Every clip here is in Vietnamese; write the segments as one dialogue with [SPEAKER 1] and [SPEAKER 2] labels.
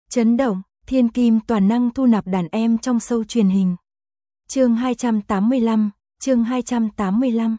[SPEAKER 1] Chấn động, thiên kim toàn năng thu nạp đàn em trong show truyền hình. Chương 285, chương 285.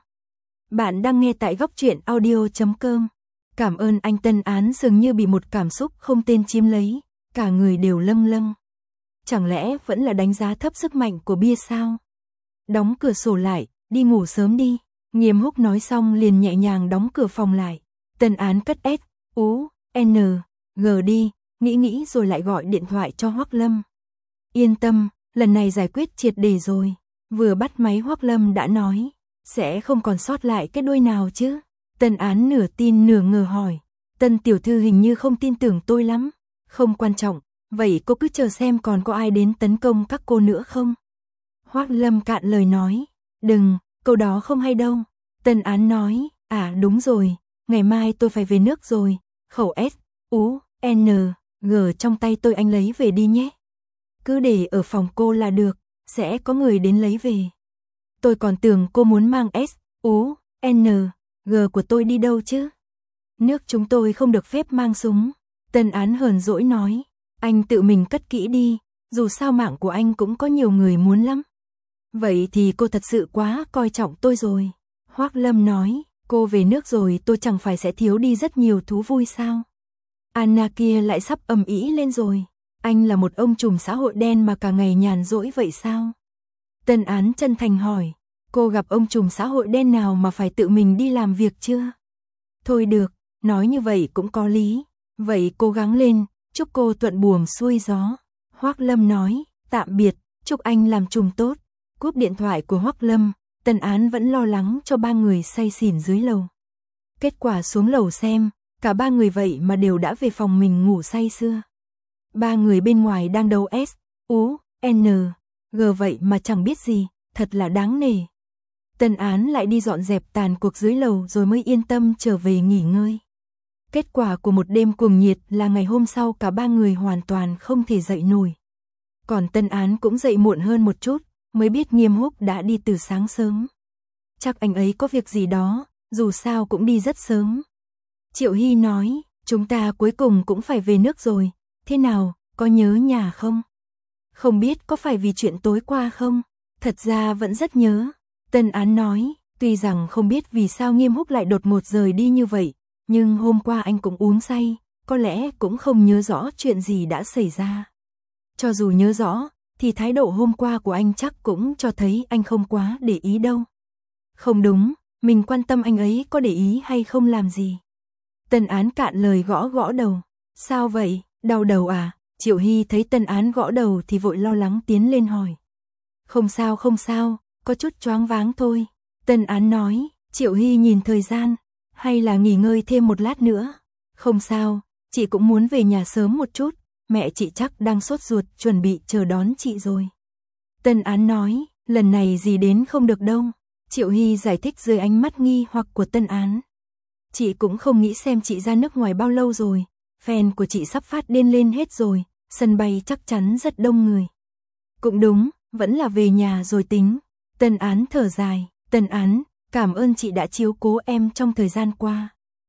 [SPEAKER 1] Bạn đang nghe tại góc truyện audio.com. Cảm ơn anh. Tân Án dường như bị một cảm xúc không tên chiếm lấy, cả người đều lâng lâng. Chẳng lẽ vẫn là đánh giá thấp sức mạnh của bia sao? Đóng cửa sổ lại, đi ngủ sớm đi. Nghiêm Húc nói xong liền nhẹ nhàng đóng cửa phòng lại. Tân Án cất S, U, N, G đi, nghĩ rồi lại gọi điện thoại cho Hoắc Lâm. Yên tâm, lần này giải quyết triệt để rồi. Vừa bắt máy Hoắc Lâm đã nói, sẽ không còn sót lại cái đuôi nào chứ. Tân Án nửa tin nửa ngờ hỏi, Tân tiểu thư hình như không tin tưởng tôi lắm. Không quan trọng, vậy cô cứ chờ xem còn có ai đến tấn công các cô nữa không? Hoắc Lâm cạn lời nói, đừng, câu đó không hay đâu. Tân Án nói, à đúng rồi, ngày mai tôi phải về nước rồi, khẩu S, U, N, G trong tay tôi anh lấy về đi nhé. Cứ để ở phòng cô là được, sẽ có người đến lấy về. Tôi còn tưởng cô muốn mang S, U, N, G của tôi đi đâu chứ. Nước chúng tôi không được phép mang súng. Tân Án hờn dỗi nói, anh tự mình cất kỹ đi, dù sao mạng của anh cũng có nhiều người muốn lắm. Vậy thì cô thật sự quá coi trọng tôi rồi. Hoắc Lâm nói, cô về nước rồi tôi chẳng phải sẽ thiếu đi rất nhiều thú vui sao? Anna kia lại sắp ầm ĩ lên rồi. Anh là một ông trùm xã hội đen mà cả ngày nhàn rỗi vậy sao? Tân Án chân thành hỏi, cô gặp ông trùm xã hội đen nào mà phải tự mình đi làm việc chưa? Thôi được, nói như vậy cũng có lý. Vậy cố gắng lên, chúc cô thuận buồm xuôi gió. Hoắc Lâm nói, tạm biệt, chúc anh làm trùm tốt. Cúp điện thoại của Hoắc Lâm, Tân Án vẫn lo lắng cho ba người say xỉn dưới lầu. Kết quả xuống lầu xem, cả ba người vậy mà đều đã về phòng mình ngủ say sưa. Ba người bên ngoài đang đấu S, U, N, G vậy mà chẳng biết gì, thật là đáng nể. Tân Án lại đi dọn dẹp tàn cuộc dưới lầu rồi mới yên tâm trở về nghỉ ngơi. Kết quả của một đêm cuồng nhiệt là ngày hôm sau cả ba người hoàn toàn không thể dậy nổi. Còn Tân Án cũng dậy muộn hơn một chút, mới biết Nghiêm Húc đã đi từ sáng sớm. Chắc anh ấy có việc gì đó, dù sao cũng đi rất sớm. Triệu Hy nói, chúng ta cuối cùng cũng phải về nước rồi, thế nào, có nhớ nhà không? Không biết có phải vì chuyện tối qua không? Thật ra vẫn rất nhớ. Tân Án nói, tuy rằng không biết vì sao Nghiêm Húc lại đột ngột rời đi như vậy, nhưng hôm qua anh cũng uống say, có lẽ cũng không nhớ rõ chuyện gì đã xảy ra. Cho dù nhớ rõ, thì thái độ hôm qua của anh chắc cũng cho thấy anh không quá để ý đâu. Không đúng, mình quan tâm anh ấy có để ý hay không làm gì. Tân Án cạn lời gõ gõ đầu. Sao vậy, đau đầu à? Triệu Hy thấy Tân Án gõ đầu thì vội lo lắng tiến lên hỏi. Không sao, có chút choáng váng thôi. Tân Án nói, Triệu Hy nhìn thời gian, hay là nghỉ ngơi thêm một lát nữa. Không sao, chị cũng muốn về nhà sớm một chút, mẹ chị chắc đang sốt ruột chuẩn bị chờ đón chị rồi. Tân Án nói, lần này gì đến không được đâu. Triệu Hy giải thích dưới ánh mắt nghi hoặc của Tân Án. Chị cũng không nghĩ xem chị ra nước ngoài bao lâu rồi, fan của chị sắp phát điên lên hết rồi, sân bay chắc chắn rất đông người. Cũng đúng, vẫn là về nhà rồi tính. Tân Án thở dài, Tân Án, cảm ơn chị đã chiếu cố em trong thời gian qua.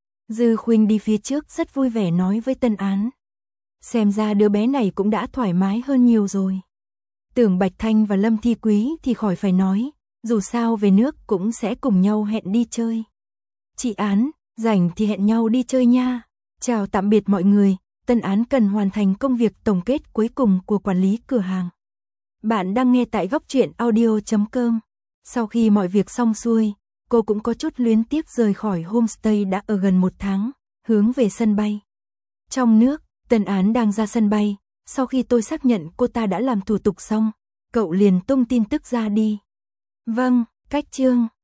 [SPEAKER 1] Dư Khuynh đi phía trước rất vui vẻ nói với Tân Án. Xem ra đứa bé này cũng đã thoải mái hơn nhiều rồi. Tưởng Bạch Thanh và Lâm Thi Quý thì khỏi phải nói, dù sao về nước cũng sẽ cùng nhau hẹn đi chơi. Chị Án, rảnh thì hẹn nhau đi chơi nha. Chào tạm biệt mọi người, Tân Án cần hoàn thành công việc tổng kết cuối cùng của quản lý cửa hàng. Bạn đang nghe tại góc truyện audio.com. Sau khi mọi việc xong xuôi, cô cũng có chút luyến tiếc rời khỏi homestay đã ở gần 1 tháng, hướng về sân bay. Trong nước, Tân Án đang ra sân bay, sau khi tôi xác nhận cô ta đã làm thủ tục xong, cậu liền tung tin tức ra đi. Vâng, cách chương.